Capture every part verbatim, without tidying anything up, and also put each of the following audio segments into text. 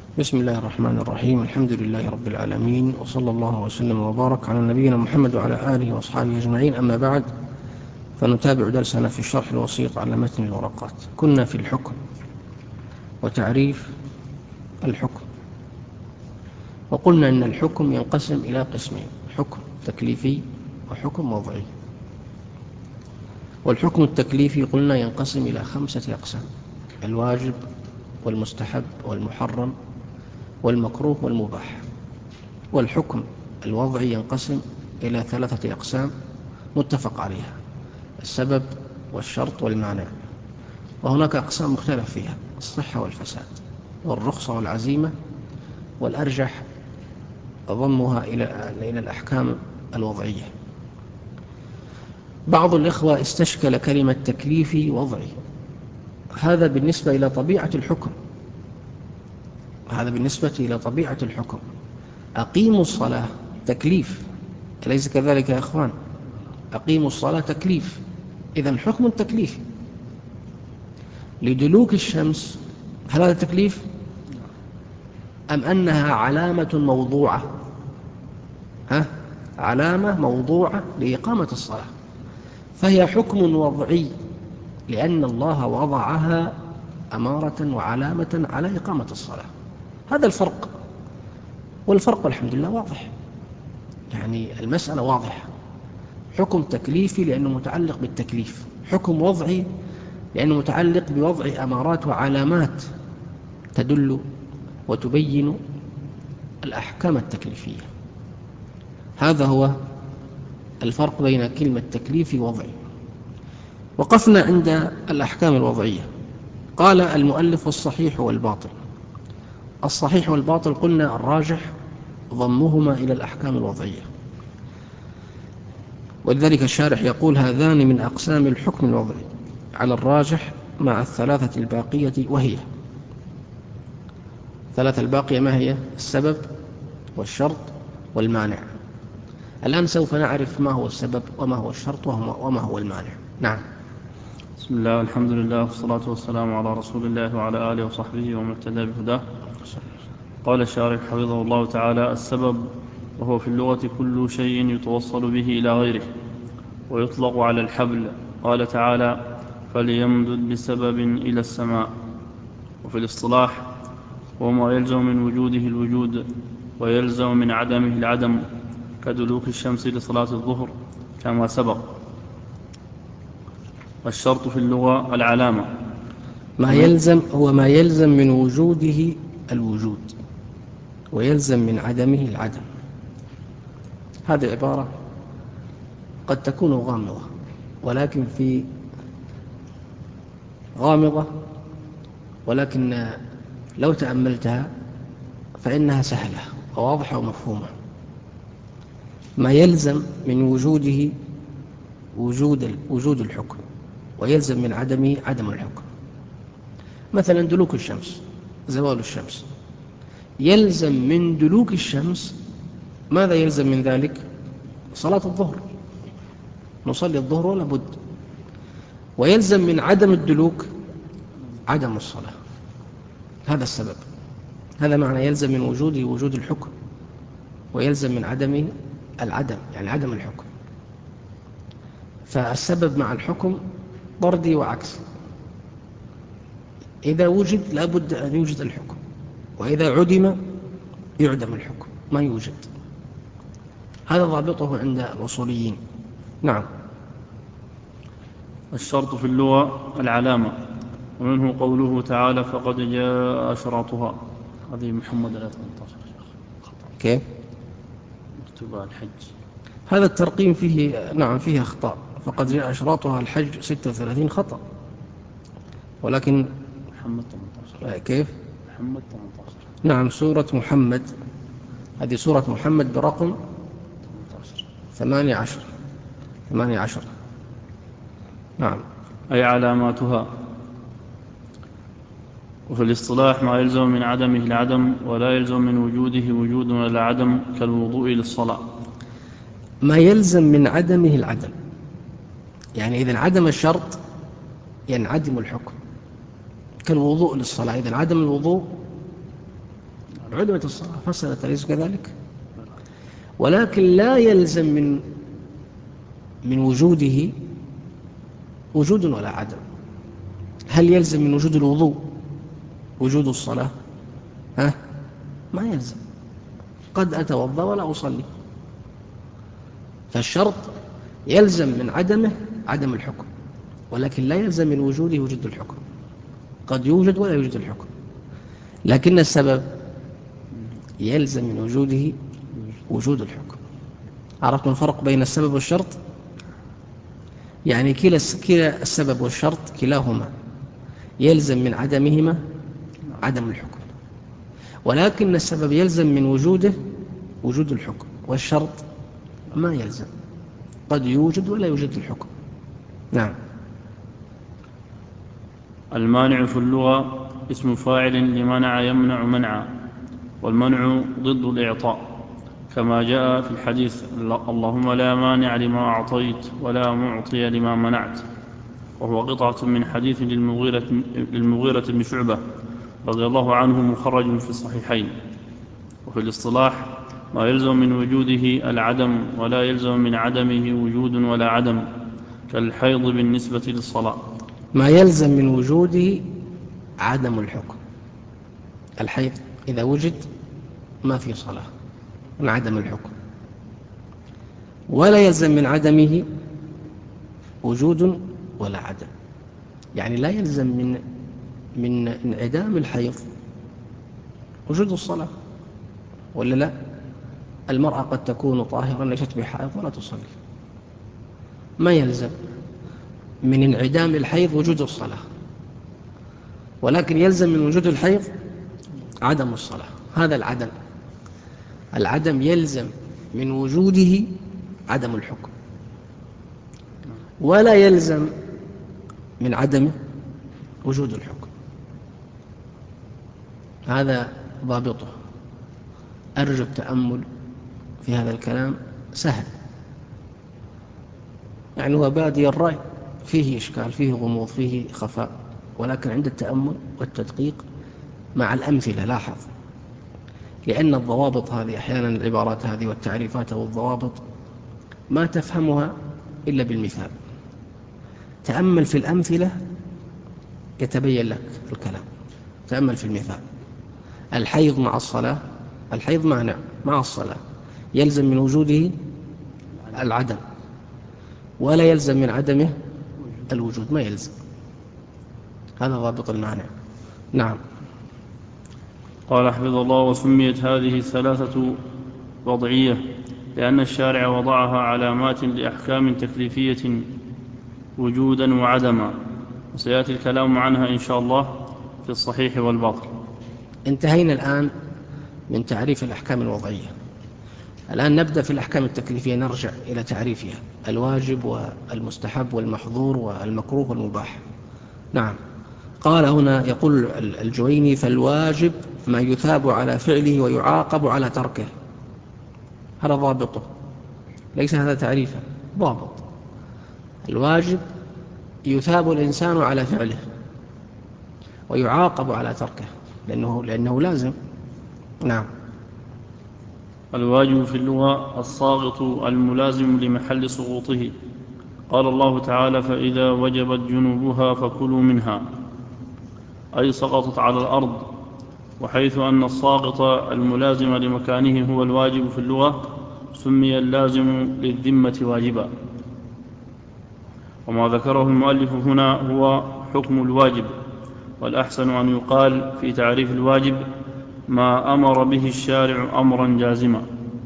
بسم الله الرحمن الرحيم. الحمد لله رب العالمين، وصلى الله وسلم وبارك على نبينا محمد وعلى آله وأصحابه أجمعين. أما بعد، فنتابع درسنا في الشرح الوسيط على متن الورقات. كنا في الحكم وتعريف الحكم، وقلنا أن الحكم ينقسم إلى قسمين: حكم تكليفي وحكم وضعي. والحكم التكليفي قلنا ينقسم إلى خمسة أقسام: الواجب والمستحب والمحرم والمكروه والمباح. والحكم الوضعي ينقسم إلى ثلاثة أقسام متفق عليها: السبب والشرط والمانع. وهناك أقسام مختلف فيها: الصحة والفساد والرخصة والعزيمة، والأرجح ضمها إلى إلى الأحكام الوضعية. بعض الإخوة استشكل كلمة تكليفي وضعي. هذا بالنسبة إلى طبيعة الحكم هذا بالنسبة إلى طبيعة الحكم أقيموا الصلاة تكليف، أليس كذلك يا أخوان؟ أقيموا الصلاة تكليف، إذن حكم تكليفي. لدلوك الشمس، هل هذا تكليف أم أنها علامة موضوعة؟ ها؟ علامة موضوعة لإقامة الصلاة، فهي حكم وضعي لأن الله وضعها أمارة وعلامة على إقامة الصلاة. هذا الفرق، والفرق الحمد لله واضح، يعني المسألة واضحة. حكم تكليفي لأنه متعلق بالتكليف، حكم وضعي لأنه متعلق بوضع أمارات وعلامات تدل وتبين الأحكام التكليفية. هذا هو الفرق بين كلمة تكليفي ووضعي. وقفنا عند الأحكام الوضعية. قال المؤلف: الصحيح والباطل. الصحيح والباطل قلنا الراجح ضمهما إلى الأحكام الوضعية، ولذلك الشارح يقول: هذان من أقسام الحكم الوضعي على الراجح مع الثلاثة الباقية، وهي الثلاثة الباقية ما هي؟ السبب والشرط والمانع. الآن سوف نعرف ما هو السبب وما هو الشرط وما هو المانع. نعم. بسم الله والحمد لله والصلاة والسلام على رسول الله وعلى آله وصحبه ومن اهتدى بهداه. قال الشارح حفظه الله تعالى: السبب وهو في اللغة كل شيء يتوصل به إلى غيره، ويطلق على الحبل. قال تعالى: فليمدد بسبب إلى السماء. وفي الاصطلاح هو ما يلزم من وجوده الوجود ويلزم من عدمه العدم، كدلوك الشمس لصلاة الظهر كما سبق. والشرط في اللغة العلامة. ما يلزم هو ما يلزم من وجوده الوجود ويلزم من عدمه العدم. هذه عبارة قد تكون غامضة، ولكن في غامضة ولكن لو تأملتها فإنها سهلة وواضحة ومفهومة. ما يلزم من وجوده وجود وجود الحكم ويلزم من عدمه عدم الحكم. مثلا دلوك الشمس، زوال الشمس، يلزم من دلوك الشمس ماذا يلزم من ذلك؟ صلاة الظهر، نصلي الظهر ولا بد. ويلزم من عدم الدلوك عدم الصلاة. هذا السبب، هذا معنى يلزم من وجوده وجود الحكم ويلزم من عدمه العدم، يعني عدم الحكم. فالسبب مع الحكم طردي وعكسي. إذا وجد لابد أن يوجد الحكم، وإذا عدم يعدم الحكم، ما يوجد. هذا ضابطه عند الأصوليين. نعم. الشرط في اللغة العلامة، ومنه قوله تعالى: فقد جاء أشراطها. هذه محمد ثلاثة عشر. كيف؟ مكتوبة الحج. هذا الترقيم فيه نعم فيه أخطاء. فقد جاء أشراطها الحج ستة وثلاثين خطأ، ولكن محمد ثمانية عشر. كيف؟ محمد ثمانية عشر. نعم، سورة محمد، هذه سورة محمد برقم ثمانية عشر. ثمانية عشر. نعم. أي علاماتها. وفي الاصطلاح ما يلزم من عدمه العدم ولا يلزم من وجوده وجود ولا عدم، كالوضوء للصلاة. ما يلزم من عدمه العدم، يعني إذا عدم الشرط ينعدم الحكم، كالوضوء للصلاة. إذا عدم الوضوء عدمت الصلاة فسدت، أليس كذلك؟ ولكن لا يلزم من من وجوده وجود ولا عدم. هل يلزم من وجود الوضوء وجود الصلاة؟ ها؟ ما يلزم، قد أتوضأ ولا أصلي. فالشرط يلزم من عدمه عدم الحكم، ولكن لا يلزم من وجوده وجود الحكم. قد يوجد ولا يوجد الحكم، لكن السبب يلزم من وجوده وجود الحكم. عرفتم الفرق بين السبب والشرط؟ يعني كلا كلا السبب والشرط كلاهما يلزم من عدمهما عدم الحكم، ولكن السبب يلزم من وجوده وجود الحكم، والشرط ما يلزم، قد يوجد ولا يوجد الحكم. نعم. المانع في اللغة اسم فاعل لمنع يمنع منعا، والمنع ضد الإعطاء، كما جاء في الحديث: اللهم لا مانع لما أعطيت ولا معطي لما منعت، وهو قطعة من حديث للمغيرة, للمغيرة بن شعبة رضي الله عنه مخرج في الصحيحين. وفي الاصطلاح ما يلزم من وجوده العدم ولا يلزم من عدمه وجود ولا عدم، كالحيض بالنسبة للصلاة. ما يلزم من وجوده عدم الحكم، الحيض إذا وجد ما في صلاة من عدم الحكم، ولا يلزم من عدمه وجود ولا عدم. يعني لا يلزم من من انعدام الحيض وجود الصلاة، ولا لا؟ المرأة قد تكون طاهرة ليست بحائض ولا تصلي، ما يلزم من انعدام الحيض وجود الصلاة، ولكن يلزم من وجود الحيض عدم الصلاة. هذا العدم العدم يلزم من وجوده عدم الحكم، ولا يلزم من عدمه وجود الحكم. هذا ضابطه. أرجو التأمل في هذا الكلام، سهل يعني، هو بادي الرأي، فيه إشكال، فيه غموض، فيه خفاء، ولكن عند التأمل والتدقيق مع الأمثلة لاحظ، لأن الضوابط هذه أحيانا العبارات هذه والتعريفات والضوابط ما تفهمها إلا بالمثال. تأمل في الأمثلة يتبين لك الكلام. تأمل في المثال: الحيض مع الصلاة، الحيض مانع مع الصلاة، يلزم من وجوده العدم ولا يلزم من عدمه الوجود، ما يلزم. هذا ضابط المانع. نعم. قال حفظه الله: وسميت هذه الثلاثة وضعية لأن الشارع وضعها علامات لأحكام تكليفية وجودا وعدما، وسيأتي الكلام عنها إن شاء الله في الصحيح والباطل. انتهينا الآن من تعريف الأحكام الوضعية. الآن نبدأ في الأحكام التكليفية، نرجع إلى تعريفها: الواجب والمستحب والمحظور والمكروه والمباح. نعم. قال هنا، يقول الجويني: فالواجب ما يثاب على فعله ويعاقب على تركه. هذا ضابطه، ليس هذا تعريفه، ضابط. الواجب يثاب الإنسان على فعله ويعاقب على تركه، لأنه, لأنه لازم. نعم. الواجب في اللغة الساقط الملازم لمحل سقوطه. قال الله تعالى: فإذا وجبت جنوبها فكلوا منها، أي سقطت على الأرض. وحيث أن الساقط الملازم لمكانه هو الواجب في اللغة، سمي اللازم للذمة واجبا. وما ذكره المؤلف هنا هو حكم الواجب، والأحسن أن يقال في تعريف الواجب: ما أمر به الشارع أمرا جازما.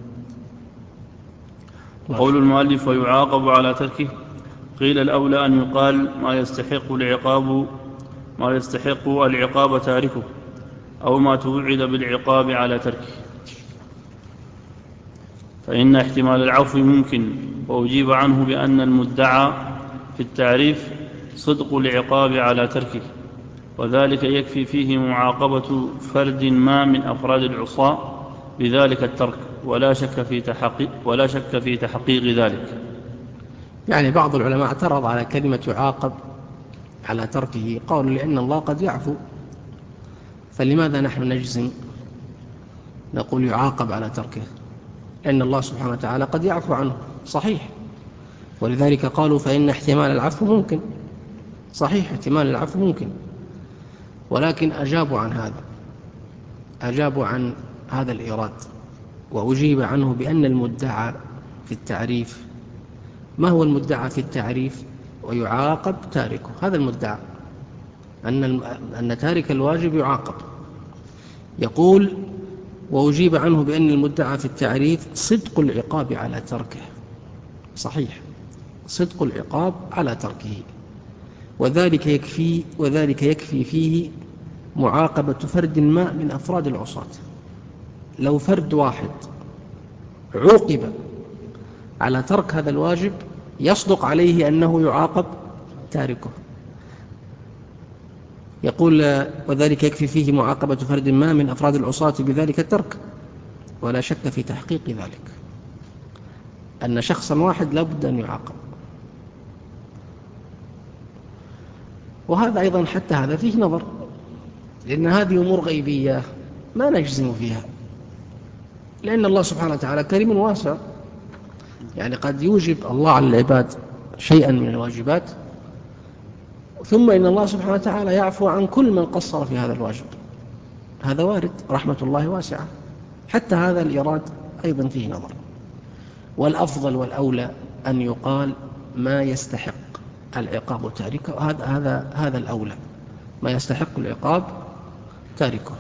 قول المؤلف: ويعاقب على تركه، قيل الأولى أن يقال ما يستحق العقاب ما يستحق العقاب تاركه، أو ما توعد بالعقاب على تركه، فإن احتمال العفو ممكن. وأجيب عنه بأن المدعى في التعريف صدق العقاب على تركه، وذلك يكفي فيه معاقبة فرد ما من أفراد العصاة بذلك الترك، ولا شك في تحقيق, ولا شك في تحقيق ذلك. يعني بعض العلماء اعترض على كلمة يعاقب على تركه، قالوا لأن الله قد يعفو، فلماذا نحن نجزم نقول يعاقب على تركه، لأن الله سبحانه وتعالى قد يعفو عنه، صحيح، ولذلك قالوا فإن احتمال العفو ممكن، صحيح احتمال العفو ممكن، ولكن أجابوا عن هذا، أجابوا عن هذا الإيراد، وأجيب عنه بأن المدعى في التعريف، ما هو المدعى في التعريف؟ ويعاقب تاركه، هذا المدعى، أن أن تارك الواجب يعاقب. يقول وأجيب عنه بأن المدعى في التعريف صدق العقاب على تركه، صحيح، صدق العقاب على تركه، وذلك يكفي وذلك يكفي فيه معاقبة فرد ما من أفراد العصاة. لو فرد واحد عوقب على ترك هذا الواجب يصدق عليه أنه يعاقب تاركه. يقول وذلك يكفي فيه معاقبة فرد ما من أفراد العصاة بذلك الترك، ولا شك في تحقيق ذلك، أن شخصا واحد لا بد أن يعاقب. وهذا أيضا حتى هذا فيه نظر، لأن هذه أمور غيبية ما نجزم فيها، لأن الله سبحانه وتعالى كريم واسع، يعني قد يوجب الله على العباد شيئا من الواجبات، ثم إن الله سبحانه وتعالى يعفو عن كل من قصر في هذا الواجب، هذا وارد، رحمة الله واسعة، حتى هذا الإيراد أيضا فيه نظر. والأفضل والأولى أن يقال ما يستحق العقاب تاركه، هذا هذا هذا الأولى، ما يستحق العقاب تاركه.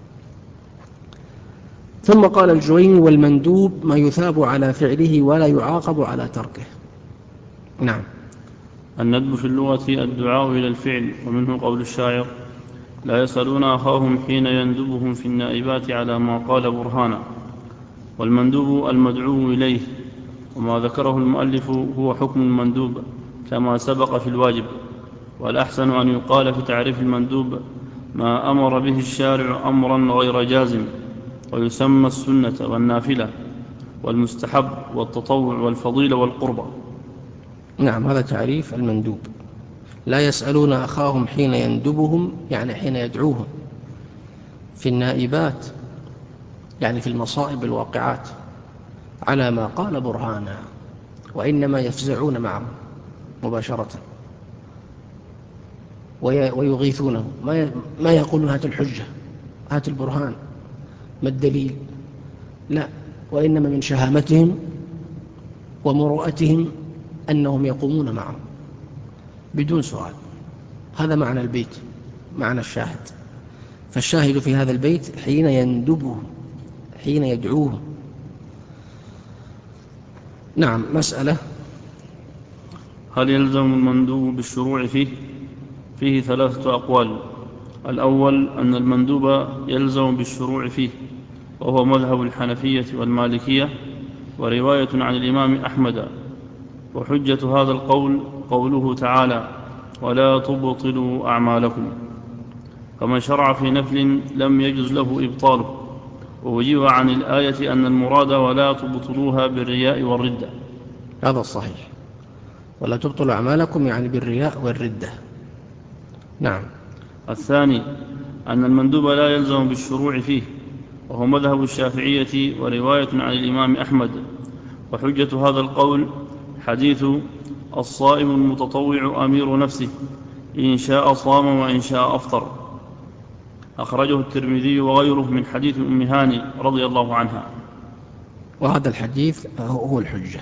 ثم قال الجويني والمندوب ما يثاب على فعله ولا يعاقب على تركه. نعم. الندب في اللغة الدعاء إلى الفعل، ومنه قول الشاعر: لا يسألون أخاهم حين يندبهم في النائبات على ما قال برهانا. والمندوب المدعو إليه، وما ذكره المؤلف هو حكم المندوب كما سبق في الواجب، والأحسن أن يقال في تعريف المندوب ما أمر به الشارع أمرا غير جازم، ويسمى السنة والنافلة والمستحب والتطوع والفضيلة والقربة. نعم، هذا تعريف المندوب. لا يسألون أخاهم حين يندبهم، يعني حين يدعوهم في النائبات، يعني في المصائب الواقعات، على ما قال برهانا، وإنما يفزعون معه مباشرة ويغيثونه، ما يقولون هات الحجة، هات البرهان، ما الدليل، لا، وإنما من شهامتهم ومروءتهم أنهم يقومون معه بدون سؤال. هذا معنى البيت، معنى الشاهد. فالشاهد في هذا البيت حين يندبه، حين يدعوه. نعم. مسألة: هل يلزم المندوب بالشروع فيه؟ فيه ثلاثة أقوال. الأول أن المندوب يلزم بالشروع فيه، وهو مذهب الحنفية والمالكية، ورواية عن الإمام أحمد. وحجة هذا القول قوله تعالى: ولا تبطلوا أعمالكم. فمن شرع في نفل لم يجز له إبطاله. ووجب عن الآية أن المراد ولا تبطلوها بالرياء والردة. هذا الصحيح، ولا تبطلوا أعمالكم يعني بالرياء والردة. نعم. الثاني أن المندوب لا يلزم بالشروع فيه، وهو مذهب الشافعية ورواية عن الإمام أحمد. وحجة هذا القول حديث الصائم المتطوع أمير نفسه، إن شاء صام وإن شاء أفطر، أخرجه الترمذي وغيره من حديث أم هاني رضي الله عنها. وهذا الحديث هو الحجة.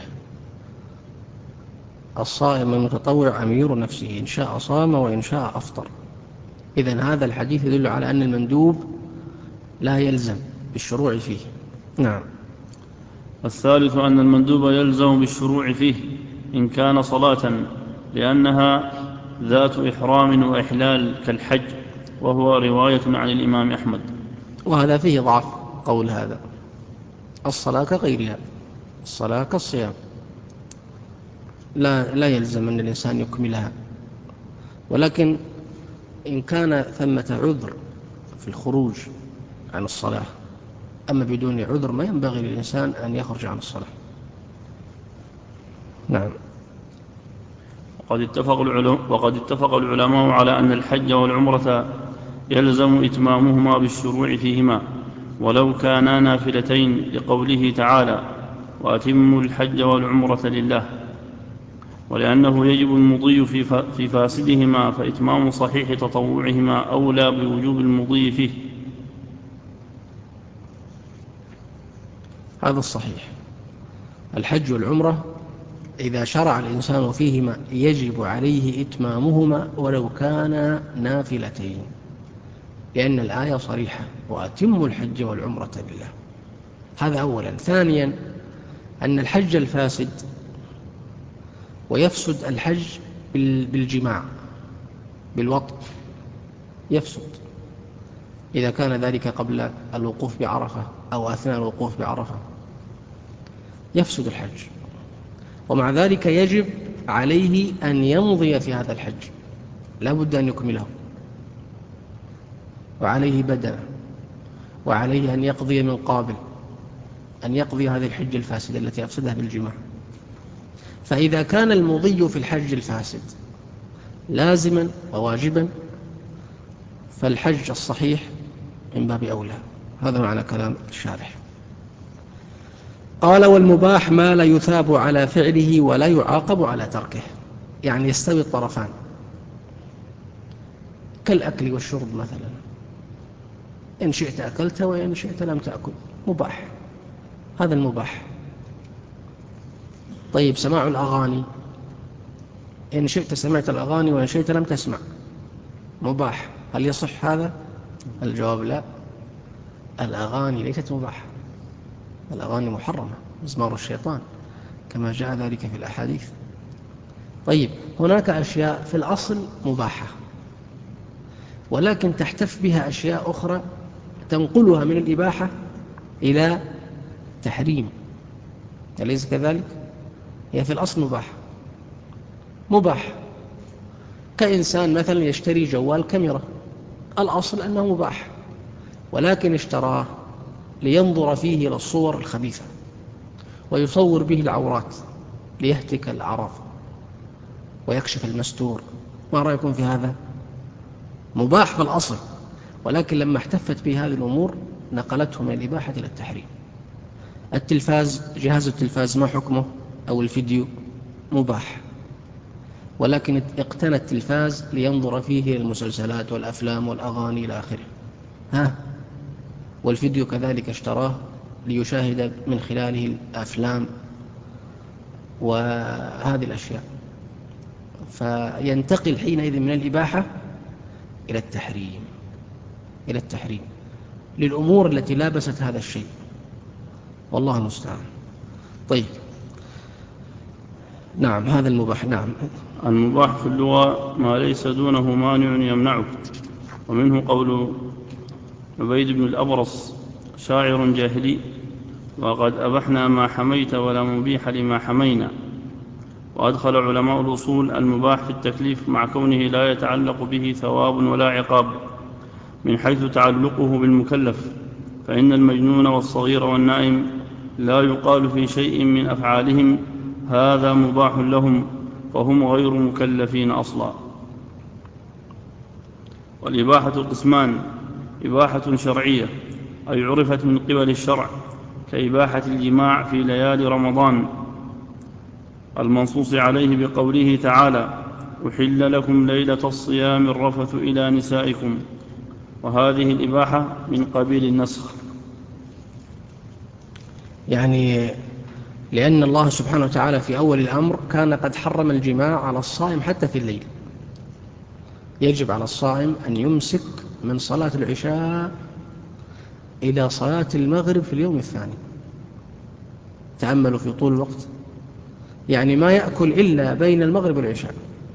الصائم المتطوع أمير نفسه، إن شاء صام وإن شاء أفطر. إذن هذا الحديث يدل على أن المندوب لا يلزم بالشروع فيه. نعم. الثالث أن المندوب يلزم بالشروع فيه إن كان صلاة، لأنها ذات إحرام وإحلال كالحج، وهو رواية عن الإمام أحمد. وهذا فيه ضعف قول هذا. الصلاة كغيرها، الصلاة كالصيام، لا, لا يلزم أن الإنسان يكملها، ولكن إن كان ثمة عذر في الخروج عن الصلاة، أما بدون عذر ما ينبغي للإنسان أن يخرج عن الصلاة. نعم. وقد اتفق العلماء, وقد اتفق العلماء على أن الحج والعمرة يلزم إتمامهما بالشروع فيهما، ولو كانا نافلتين لقوله تعالى وأتموا الحج والعمرة لله، ولأنه يجب المضي في فاسدهما، فإتمام صحيح تطوعهما أولى بوجوب المضي فيه. هذا الصحيح. الحج والعمرة إذا شرع الإنسان فيهما يجب عليه إتمامهما ولو كانا نافلتين، لأن الآية صريحة وأتموا الحج والعمرة لله. هذا أولا. ثانيا أن الحج الفاسد، ويفسد الحج بالجماع بالوطء، يفسد إذا كان ذلك قبل الوقوف بعرفة أو أثناء الوقوف بعرفة، يفسد الحج. ومع ذلك يجب عليه أن يمضي في هذا الحج، لا بد أن يكمله، وعليه بدنه، وعليه أن يقضي من قابل، أن يقضي هذه الحج الفاسدة التي أفسدها بالجماع. فإذا كان المضي في الحج الفاسد لازما وواجبا، فالحج الصحيح من باب أولى. هذا معنى كلام الشارح. قال والمباح ما لا يثاب على فعله ولا يعاقب على تركه، يعني يستوي الطرفان، كالأكل والشرب مثلا، إن شئت أكلت وإن شئت لم تأكل، مباح، هذا المباح. طيب سماع الأغاني، إن شئت سمعت الأغاني وإن شئت لم تسمع، مباح. هل يصح هذا؟ الجواب لا، الأغاني ليست مباحة، الأغاني محرمة، مزمار الشيطان كما جاء ذلك في الأحاديث. طيب هناك أشياء في الأصل مباحة، ولكن تحتف بها أشياء أخرى تنقلها من الإباحة إلى تحريم، أليس كذلك؟ هي في الأصل مباح مباح كإنسان مثلا يشتري جوال كاميرا، الأصل أنه مباح، ولكن اشتراه لينظر فيه إلى الصور الخبيثة ويصور به العورات ليهتك العرض ويكشف المستور. ما رأيكم في هذا؟ مباح في الأصل، ولكن لما احتفت به هذه الأمور نقلته من الإباحة إلى التحريم. التلفاز، جهاز التلفاز ما حكمه؟ أو الفيديو مباح، ولكن اقتنى التلفاز لينظر فيه المسلسلات والأفلام والأغاني إلى آخره، ها؟ والفيديو كذلك اشتراه ليشاهد من خلاله الأفلام وهذه الأشياء، فينتقل حينئذ من الإباحة إلى التحريم، إلى التحريم للأمور التي لابست هذا الشيء، والله المستعان. طيب نعم، هذا المباح. نعم، المباح في اللغة ما ليس دونه مانع يمنعه، ومنه قول عبيد بن الأبرص شاعر جاهلي وقد أبحنا ما حميت ولا مبيح لما حمينا. وأدخل علماء الأصول المباح في التكليف مع كونه لا يتعلق به ثواب ولا عقاب من حيث تعلقه بالمكلف، فإن المجنون والصغير والنائم لا يقال في شيء من أفعالهم هذا مباح لهم، فهم غير مكلفين أصلا. والإباحة قسمان: إباحة شرعية أي عرفت من قبل الشرع، كإباحة الجماع في ليالي رمضان المنصوص عليه بقوله تعالى أحل لكم ليلة الصيام الرفث إلى نسائكم، وهذه الإباحة من قبيل النسخ، يعني لأن الله سبحانه وتعالى في أول الأمر كان قد حرم الجماع على الصائم حتى في الليل، يجب على الصائم أن يمسك من صلاة العشاء إلى صلاة المغرب في اليوم الثاني. تأملوا في طول الوقت، يعني ما يأكل إلا بين المغرب والعشاء،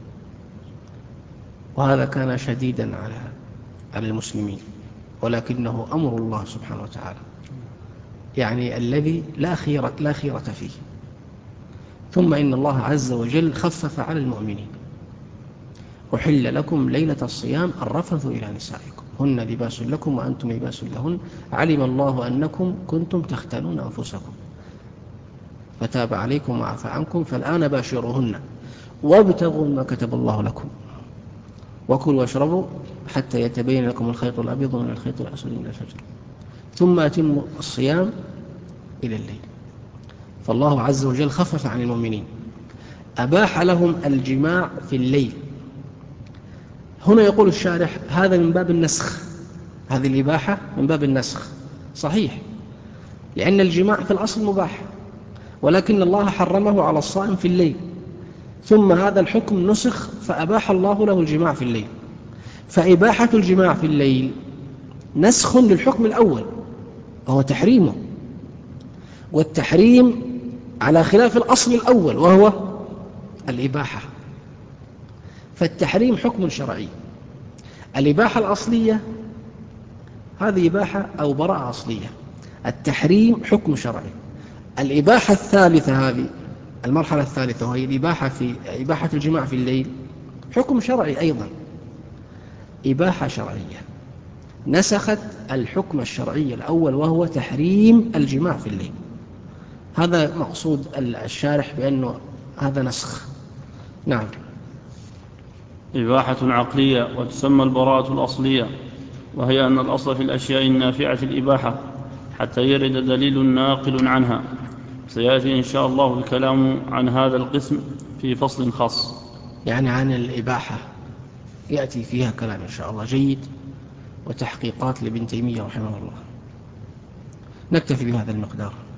وهذا كان شديدا على على المسلمين، ولكنه أمر الله سبحانه وتعالى، يعني الذي لا خيرة لا خيرة فيه. ثم إن الله عز وجل خفف على المؤمنين: أحل لكم ليلة الصيام الرفث إلى نسائكم هن لباس لكم وأنتم لباس لهن علم الله أنكم كنتم تختانون أنفسكم فتاب عليكم وعفى عنكم فالآن باشروهن وابتغوا ما كتب الله لكم وكلوا واشربوا حتى يتبين لكم الخيط الأبيض من الخيط الأسود من الفجر ثم أتم الصيام إلى الليل. فالله عز وجل خفف عن المؤمنين، أباح لهم الجماع في الليل. هنا يقول الشارح هذا من باب النسخ، هذه الإباحة من باب النسخ، صحيح، لأن الجماع في الأصل مباح، ولكن الله حرمه على الصائم في الليل، ثم هذا الحكم نسخ فأباح الله له الجماع في الليل. فإباحة الجماع في الليل نسخ للحكم الأول وهو تحريمه، والتحريم على خلاف الأصل الأول وهو الإباحة. فالتحريم حكم شرعي. الإباحة الأصلية هذه إباحة أو براءة أصلية، التحريم حكم شرعي. الإباحة الثالثة هذه المرحلة الثالثة وهي الإباحة في إباحة الجماع في الليل حكم شرعي أيضا، إباحة شرعية نسخت الحكم الشرعي الأول وهو تحريم الجماع في الليل. هذا مقصود الشارح بأنه هذا نسخ. نعم. إباحة عقلية وتسمى البراءة الأصلية، وهي أن الأصل في الأشياء النافعة الإباحة حتى يرد دليل ناقل عنها. سيأتي إن شاء الله الكلام عن هذا القسم في فصل خاص، يعني عن الإباحة يأتي فيها كلام إن شاء الله جيد وتحقيقات لابن تيمية رحمه الله. نكتفي بهذا المقدار.